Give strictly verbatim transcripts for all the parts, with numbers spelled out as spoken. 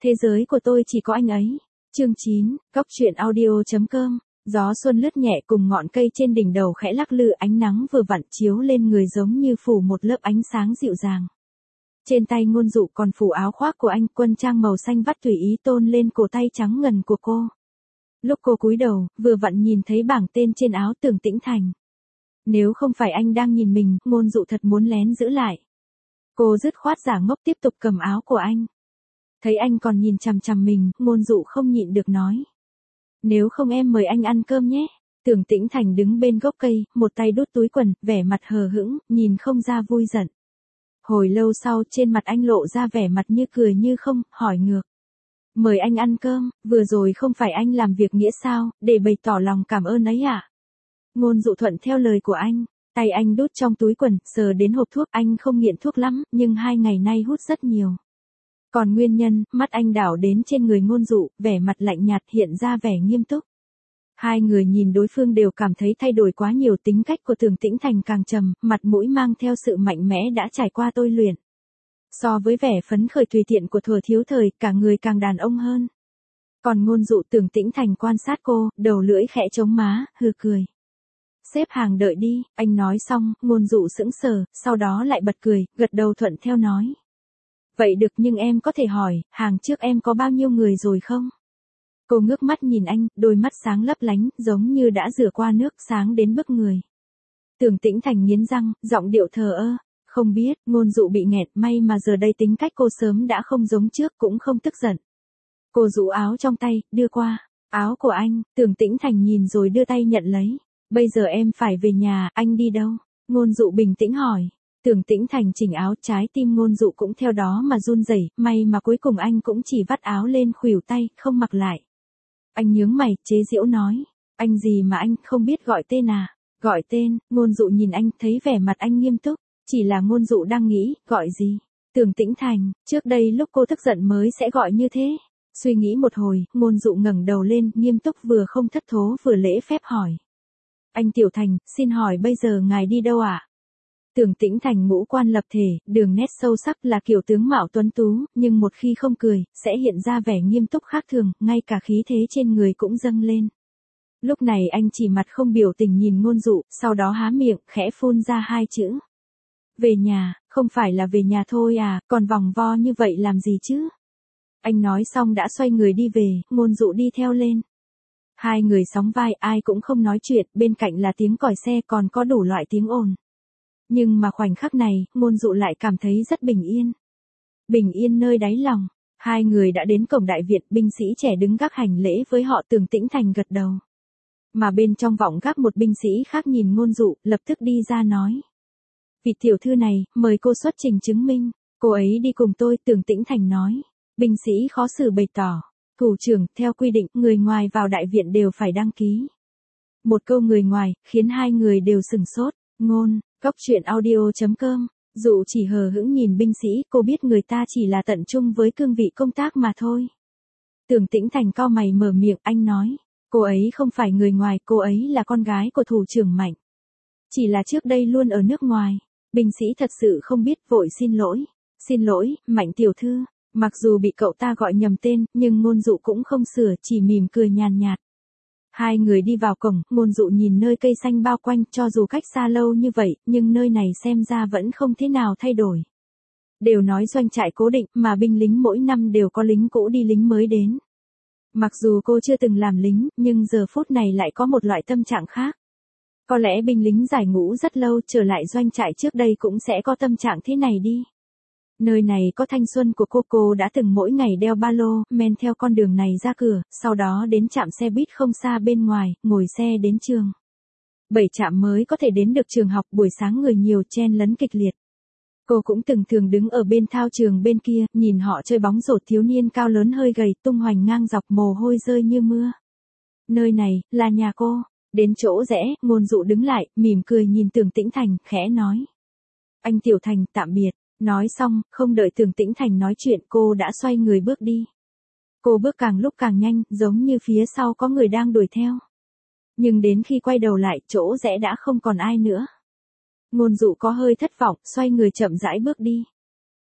thế giới của tôi chỉ có anh ấy. Chương chín, Cóc truyện audio chấm com. Gió xuân lướt nhẹ cùng ngọn cây trên đỉnh đầu khẽ lắc lư, ánh nắng vừa vặn chiếu lên người giống như phủ một lớp ánh sáng dịu dàng. Trên tay Ngôn Dụ còn phủ áo khoác của anh, quân trang màu xanh vắt tùy ý tôn lên cổ tay trắng ngần của cô. Lúc cô cúi đầu, vừa vặn nhìn thấy bảng tên trên áo Tưởng Tĩnh Thành. Nếu không phải anh đang nhìn mình, Ngôn Dụ thật muốn lén giữ lại. Cô dứt khoát giả ngốc tiếp tục cầm áo của anh. Thấy anh còn nhìn chằm chằm mình, Ngôn Dụ không nhịn được nói. Nếu không em mời anh ăn cơm nhé. Tưởng Tĩnh Thành đứng bên gốc cây, một tay đút túi quần, vẻ mặt hờ hững, nhìn không ra vui giận. Hồi lâu sau trên mặt anh lộ ra vẻ mặt như cười như không, hỏi ngược. Mời anh ăn cơm, vừa rồi không phải anh làm việc nghĩa sao, để bày tỏ lòng cảm ơn ấy à? Ngôn Dụ thuận theo lời của anh, tay anh đút trong túi quần, sờ đến hộp thuốc, anh không nghiện thuốc lắm, nhưng hai ngày nay hút rất nhiều. Còn nguyên nhân, mắt anh đảo đến trên người Ngôn Dụ, vẻ mặt lạnh nhạt hiện ra vẻ nghiêm túc. Hai người nhìn đối phương đều cảm thấy thay đổi quá nhiều, tính cách của Tưởng Tĩnh Thành càng trầm, mặt mũi mang theo sự mạnh mẽ đã trải qua tôi luyện. So với vẻ phấn khởi tùy tiện của thuở thiếu thời, cả người càng đàn ông hơn. Còn Ngôn Dụ, Tưởng Tĩnh Thành quan sát cô, đầu lưỡi khẽ chống má, hừ cười. Xếp hàng đợi đi, anh nói xong, Ngôn Dụ sững sờ, sau đó lại bật cười, gật đầu thuận theo nói. Vậy được, nhưng em có thể hỏi, hàng trước em có bao nhiêu người rồi không? Cô ngước mắt nhìn anh, đôi mắt sáng lấp lánh, giống như đã rửa qua nước, sáng đến bức người. Tưởng Tĩnh Thành nghiến răng, giọng điệu thờ ơ. Không biết, Ngôn Dụ bị nghẹt, may mà giờ đây tính cách cô sớm đã không giống trước, cũng không tức giận. Cô rũ áo trong tay, đưa qua. Áo của anh, Tưởng Tĩnh Thành nhìn rồi đưa tay nhận lấy. Bây giờ em phải về nhà, anh đi đâu? Ngôn Dụ bình tĩnh hỏi. Tưởng Tĩnh Thành chỉnh áo, trái tim Ngôn Dụ cũng theo đó mà run rẩy, may mà cuối cùng anh cũng chỉ vắt áo lên khuỷu tay, không mặc lại. Anh nhướng mày, chế giễu nói. Anh gì mà anh không biết gọi tên à? Gọi tên, Ngôn Dụ nhìn anh, thấy vẻ mặt anh nghiêm túc. Chỉ là Ngôn Dụ đang nghĩ, gọi gì? Tưởng Tĩnh Thành, trước đây lúc cô tức giận mới sẽ gọi như thế. Suy nghĩ một hồi, Ngôn Dụ ngẩng đầu lên, nghiêm túc vừa không thất thố vừa lễ phép hỏi. Anh Tiểu Thành, xin hỏi bây giờ ngài đi đâu ạ? À? Tưởng Tĩnh Thành ngũ quan lập thể, đường nét sâu sắc là kiểu tướng mạo tuấn tú, nhưng một khi không cười, sẽ hiện ra vẻ nghiêm túc khác thường, ngay cả khí thế trên người cũng dâng lên. Lúc này anh chỉ mặt không biểu tình nhìn Ngôn Dụ, sau đó há miệng, khẽ phun ra hai chữ. Về nhà, không phải là về nhà thôi à, còn vòng vo như vậy làm gì chứ? Anh nói xong đã xoay người đi về, Ngôn Dụ đi theo lên. Hai người sóng vai, ai cũng không nói chuyện, bên cạnh là tiếng còi xe, còn có đủ loại tiếng ồn. Nhưng mà khoảnh khắc này, Ngôn Dụ lại cảm thấy rất bình yên. Bình yên nơi đáy lòng. Hai người đã đến cổng đại viện, binh sĩ trẻ đứng gác hành lễ với họ. Tưởng Tĩnh Thành gật đầu. Mà bên trong vọng gác một binh sĩ khác nhìn Ngôn Dụ, lập tức đi ra nói. Vị tiểu thư này, mời cô xuất trình chứng minh. Cô ấy đi cùng tôi, Tưởng Tĩnh Thành nói. Binh sĩ khó xử bày tỏ. Thủ trưởng, theo quy định, người ngoài vào đại viện đều phải đăng ký. Một câu người ngoài, khiến hai người đều sửng sốt. Ngôn, Cóc truyện audio chấm com. Dụ chỉ hờ hững nhìn binh sĩ, cô biết người ta chỉ là tận trung với cương vị công tác mà thôi. Tưởng Tĩnh Thành cau mày mở miệng, anh nói. Cô ấy không phải người ngoài, cô ấy là con gái của thủ trưởng Mạnh. Chỉ là trước đây luôn ở nước ngoài. Binh sĩ thật sự không biết, vội xin lỗi. Xin lỗi, Mạnh tiểu thư. Mặc dù bị cậu ta gọi nhầm tên, nhưng Ngôn Dụ cũng không sửa, chỉ mỉm cười nhàn nhạt. Hai người đi vào cổng, Ngôn Dụ nhìn nơi cây xanh bao quanh, cho dù cách xa lâu như vậy, nhưng nơi này xem ra vẫn không thế nào thay đổi. Đều nói doanh trại cố định, mà binh lính mỗi năm đều có lính cũ đi lính mới đến. Mặc dù cô chưa từng làm lính, nhưng giờ phút này lại có một loại tâm trạng khác. Có lẽ binh lính giải ngũ rất lâu, trở lại doanh trại trước đây cũng sẽ có tâm trạng thế này đi. Nơi này có thanh xuân của cô, cô đã từng mỗi ngày đeo ba lô, men theo con đường này ra cửa, sau đó đến trạm xe buýt không xa bên ngoài, ngồi xe đến trường. Bảy trạm mới có thể đến được trường học, buổi sáng người nhiều chen lấn kịch liệt. Cô cũng từng thường đứng ở bên thao trường bên kia, nhìn họ chơi bóng rổ, thiếu niên cao lớn hơi gầy, tung hoành ngang dọc, mồ hôi rơi như mưa. Nơi này, là nhà cô. Đến chỗ rẽ, Ngôn Dụ đứng lại, mỉm cười nhìn Tưởng Tĩnh Thành, khẽ nói. Anh Tiểu Thành, tạm biệt. Nói xong, không đợi Tưởng Tĩnh Thành nói chuyện, cô đã xoay người bước đi. Cô bước càng lúc càng nhanh, giống như phía sau có người đang đuổi theo. Nhưng đến khi quay đầu lại, chỗ rẽ đã không còn ai nữa. Ngôn Dụ có hơi thất vọng, xoay người chậm rãi bước đi.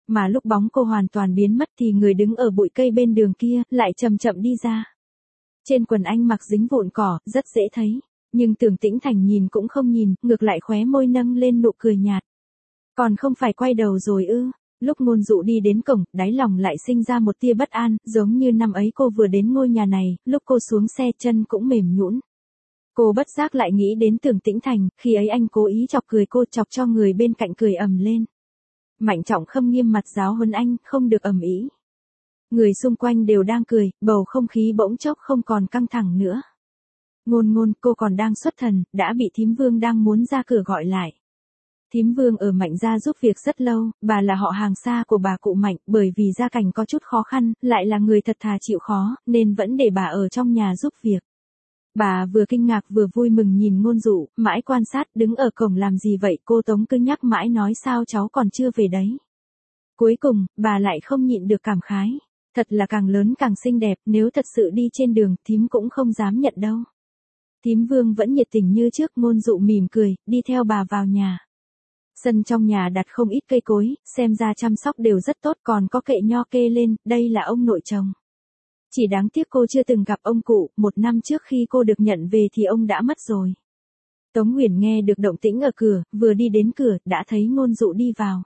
Mà lúc bóng cô hoàn toàn biến mất thì người đứng ở bụi cây bên đường kia lại chậm chậm đi ra. Trên quần anh mặc dính vụn cỏ, rất dễ thấy. Nhưng Tưởng Tĩnh Thành nhìn cũng không nhìn, ngược lại khóe môi nâng lên nụ cười nhạt. Còn không phải quay đầu rồi ư? Lúc Ngôn Dụ đi đến cổng, đáy lòng lại sinh ra một tia bất an, giống như năm ấy cô vừa đến ngôi nhà này, lúc cô xuống xe chân cũng mềm nhũn. Cô bất giác lại nghĩ đến Tưởng Tĩnh Thành, khi ấy anh cố ý chọc cười cô, chọc cho người bên cạnh cười ầm lên. Mạnh Trọng Khâm nghiêm mặt giáo huấn anh, không được ầm ĩ. Người xung quanh đều đang cười, bầu không khí bỗng chốc không còn căng thẳng nữa. Ngôn Ngôn, cô còn đang xuất thần, đã bị Thím Vương đang muốn ra cửa gọi lại. Thím Vương ở Mạnh gia giúp việc rất lâu, bà là họ hàng xa của bà cụ Mạnh, bởi vì gia cảnh có chút khó khăn, lại là người thật thà chịu khó, nên vẫn để bà ở trong nhà giúp việc. Bà vừa kinh ngạc vừa vui mừng nhìn Ngôn Dụ, mãi quan sát, đứng ở cổng làm gì vậy, cô Tống cứ nhắc mãi nói sao cháu còn chưa về đấy. Cuối cùng, bà lại không nhịn được cảm khái. Thật là càng lớn càng xinh đẹp, nếu thật sự đi trên đường, thím cũng không dám nhận đâu. Thím Vương vẫn nhiệt tình như trước, Ngôn Dụ mỉm cười, đi theo bà vào nhà. Sân trong nhà đặt không ít cây cối, xem ra chăm sóc đều rất tốt, còn có kệ nho kê lên, đây là ông nội chồng. Chỉ đáng tiếc cô chưa từng gặp ông cụ, một năm trước khi cô được nhận về thì ông đã mất rồi. Tống Huyền nghe được động tĩnh ở cửa, vừa đi đến cửa, đã thấy Ngôn Dụ đi vào.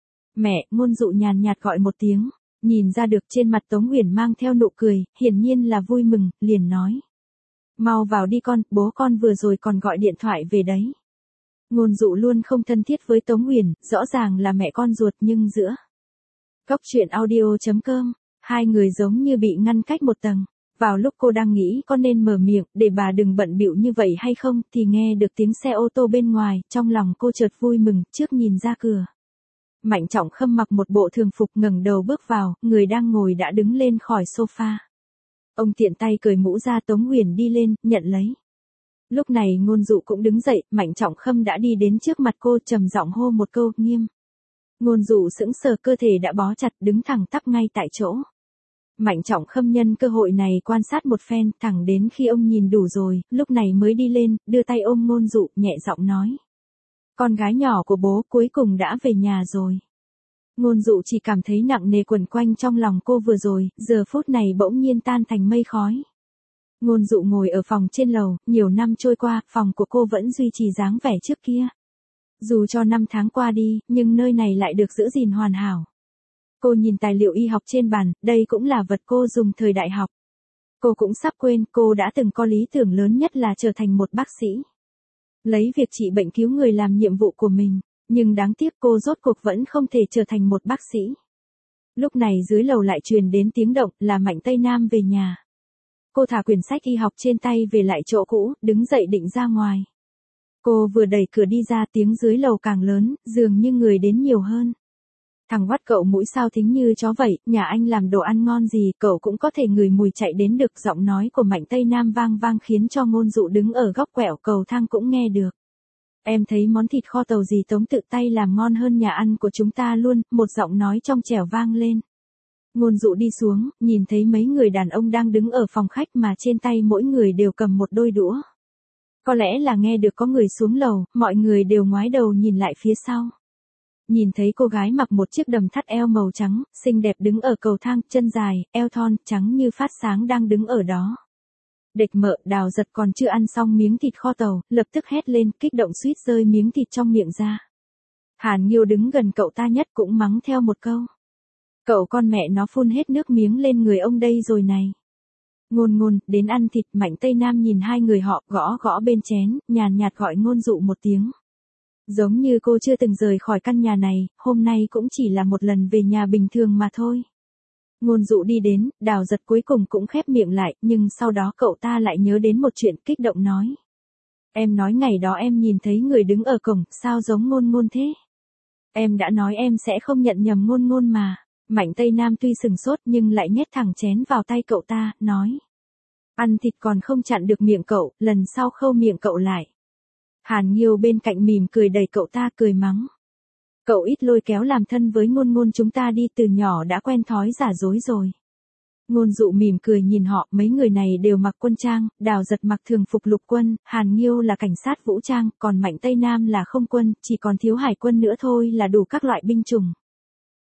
Mẹ, Ngôn Dụ nhàn nhạt gọi một tiếng, nhìn ra được trên mặt Tống Huyền mang theo nụ cười, hiển nhiên là vui mừng, liền nói. Mau vào đi con, bố con vừa rồi còn gọi điện thoại về đấy. Ngôn Dụ luôn không thân thiết với Tống Huyền, rõ ràng là mẹ con ruột nhưng giữa. Cốc truyện audio chấm com, hai người giống như bị ngăn cách một tầng. Vào lúc cô đang nghĩ có nên mở miệng để bà đừng bận bịu như vậy hay không thì nghe được tiếng xe ô tô bên ngoài, trong lòng cô chợt vui mừng, trước nhìn ra cửa. Mạnh Trọng Khâm mặc một bộ thường phục ngẩng đầu bước vào, người đang ngồi đã đứng lên khỏi sofa. Ông tiện tay cởi mũ ra, Tống Huyền đi lên, nhận lấy. Lúc này Ngôn Dụ cũng đứng dậy, Mạnh Trọng Khâm đã đi đến trước mặt cô, trầm giọng hô một câu, Nghiêm. Ngôn Dụ sững sờ, cơ thể đã bó chặt, đứng thẳng tắp ngay tại chỗ. Mạnh Trọng Khâm nhân cơ hội này quan sát một phen, thẳng đến khi ông nhìn đủ rồi, lúc này mới đi lên, đưa tay ôm Ngôn Dụ, nhẹ giọng nói. Con gái nhỏ của bố cuối cùng đã về nhà rồi. Ngôn Dụ chỉ cảm thấy nặng nề quẩn quanh trong lòng cô vừa rồi, giờ phút này bỗng nhiên tan thành mây khói. Ngôn Dụ ngồi ở phòng trên lầu, nhiều năm trôi qua, phòng của cô vẫn duy trì dáng vẻ trước kia. Dù cho năm tháng qua đi, nhưng nơi này lại được giữ gìn hoàn hảo. Cô nhìn tài liệu y học trên bàn, đây cũng là vật cô dùng thời đại học. Cô cũng sắp quên, cô đã từng có lý tưởng lớn nhất là trở thành một bác sĩ. Lấy việc trị bệnh cứu người làm nhiệm vụ của mình, nhưng đáng tiếc cô rốt cuộc vẫn không thể trở thành một bác sĩ. Lúc này dưới lầu lại truyền đến tiếng động, là Mạnh Tây Nam về nhà. Cô thả quyển sách y học trên tay về lại chỗ cũ, đứng dậy định ra ngoài. Cô vừa đẩy cửa đi ra, tiếng dưới lầu càng lớn, dường như người đến nhiều hơn. Thằng Hoắt cậu mũi sao thính như chó vậy, nhà anh làm đồ ăn ngon gì, cậu cũng có thể ngửi mùi chạy đến được. Giọng nói của Mạnh Tây Nam vang vang khiến cho Ngôn Dụ đứng ở góc quẹo cầu thang cũng nghe được. Em thấy món thịt kho tàu gì Tống tự tay làm ngon hơn nhà ăn của chúng ta luôn, một giọng nói trong trẻo vang lên. Ngôn Dụ đi xuống, nhìn thấy mấy người đàn ông đang đứng ở phòng khách mà trên tay mỗi người đều cầm một đôi đũa. Có lẽ là nghe được có người xuống lầu, mọi người đều ngoái đầu nhìn lại phía sau. Nhìn thấy cô gái mặc một chiếc đầm thắt eo màu trắng, xinh đẹp đứng ở cầu thang, chân dài, eo thon, trắng như phát sáng đang đứng ở đó. Địch Mợ, Đào Giật còn chưa ăn xong miếng thịt kho tàu, lập tức hét lên, kích động suýt rơi miếng thịt trong miệng ra. Hàn Nghiêu đứng gần cậu ta nhất cũng mắng theo một câu. Cậu con mẹ nó phun hết nước miếng lên người ông đây rồi này. Ngôn Ngôn, đến ăn thịt. Mạnh Tây Nam nhìn hai người họ, gõ gõ bên chén, nhàn nhạt gọi Ngôn Dụ một tiếng. Giống như cô chưa từng rời khỏi căn nhà này, hôm nay cũng chỉ là một lần về nhà bình thường mà thôi. Ngôn Dụ đi đến, Đào Giật cuối cùng cũng khép miệng lại, nhưng sau đó cậu ta lại nhớ đến một chuyện, kích động nói. Em nói ngày đó em nhìn thấy người đứng ở cổng, sao giống Ngôn Ngôn thế? Em đã nói em sẽ không nhận nhầm Ngôn Ngôn mà. Mạnh Tây Nam tuy sừng sốt nhưng lại nhét thẳng chén vào tay cậu ta, nói. Ăn thịt còn không chặn được miệng cậu, lần sau khâu miệng cậu lại. Hàn Nghiêu bên cạnh mỉm cười đẩy cậu ta, cười mắng. Cậu ít lôi kéo làm thân với Ngôn Ngôn chúng ta đi, từ nhỏ đã quen thói giả dối rồi. Ngôn Dụ mỉm cười nhìn họ, mấy người này đều mặc quân trang, Đào Giật mặc thường phục lục quân, Hàn Nghiêu là cảnh sát vũ trang, còn Mạnh Tây Nam là không quân, chỉ còn thiếu hải quân nữa thôi là đủ các loại binh chủng.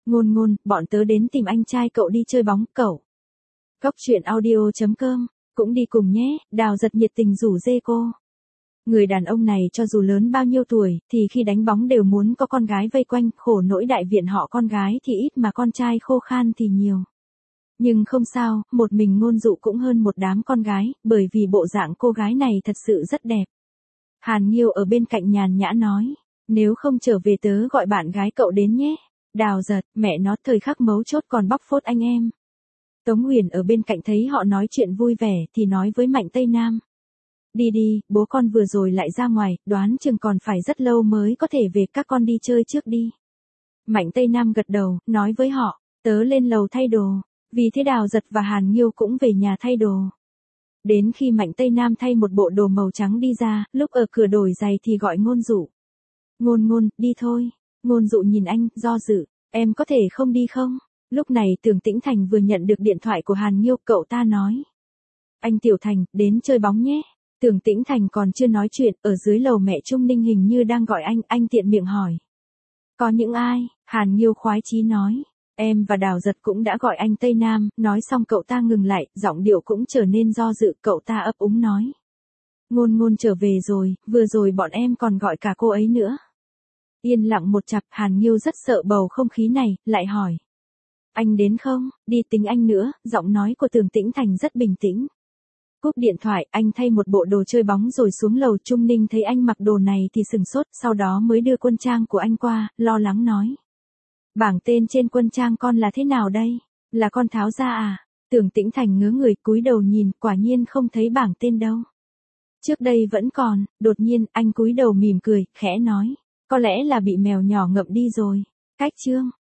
Ngôn ngôn, bọn tớ đến tìm anh trai cậu đi chơi bóng, cậu. Cóc truyện audio chấm com, cũng đi cùng nhé, Đào Giật nhiệt tình rủ dê cô. Người đàn ông này cho dù lớn bao nhiêu tuổi, thì khi đánh bóng đều muốn có con gái vây quanh, khổ nỗi đại viện họ con gái thì ít mà con trai khô khan thì nhiều. Nhưng không sao, một mình Ngôn Dụ cũng hơn một đám con gái, bởi vì bộ dạng cô gái này thật sự rất đẹp. Hàn Nghiêu ở bên cạnh nhàn nhã nói, nếu không trở về tớ gọi bạn gái cậu đến nhé. Đào Giật, mẹ nó thời khắc mấu chốt còn bóc phốt anh em. Tống Huyền ở bên cạnh thấy họ nói chuyện vui vẻ thì nói với Mạnh Tây Nam. Đi đi, bố con vừa rồi lại ra ngoài, đoán chừng còn phải rất lâu mới có thể về, các con đi chơi trước đi. Mạnh Tây Nam gật đầu, nói với họ, tớ lên lầu thay đồ, vì thế Đào Giật và Hàn Nghiêu cũng về nhà thay đồ. Đến khi Mạnh Tây Nam thay một bộ đồ màu trắng đi ra, lúc ở cửa đổi giày thì gọi Ngôn Dụ. Ngôn ngôn, đi thôi. Ngôn Dụ nhìn anh, do dự, em có thể không đi không? Lúc này Tưởng Tĩnh Thành vừa nhận được điện thoại của Hàn Nghiêu, cậu ta nói. Anh Tiểu Thành, đến chơi bóng nhé. Tưởng Tĩnh Thành còn chưa nói chuyện, ở dưới lầu mẹ Trung Ninh hình như đang gọi anh, anh tiện miệng hỏi. Có những ai? Hàn Nghiêu khoái chí nói. Em và Đào Giật cũng đã gọi anh Tây Nam, nói xong cậu ta ngừng lại, giọng điệu cũng trở nên do dự, cậu ta ấp úng nói. Ngôn ngôn trở về rồi, vừa rồi bọn em còn gọi cả cô ấy nữa. Yên lặng một chặp, Hàn Nghiêu rất sợ bầu không khí này, lại hỏi. Anh đến không? Đi tính anh nữa, giọng nói của Tưởng Tĩnh Thành rất bình tĩnh. Cúp điện thoại, anh thay một bộ đồ chơi bóng rồi xuống lầu. Trung Ninh thấy anh mặc đồ này thì sừng sốt, sau đó mới đưa quân trang của anh qua, lo lắng nói. Bảng tên trên quân trang con là thế nào đây? Là con tháo ra à? Tưởng Tĩnh Thành ngớ người cúi đầu nhìn, quả nhiên không thấy bảng tên đâu. Trước đây vẫn còn, đột nhiên anh cúi đầu mỉm cười, khẽ nói. Có lẽ là bị mèo nhỏ ngậm đi rồi. Cách chương.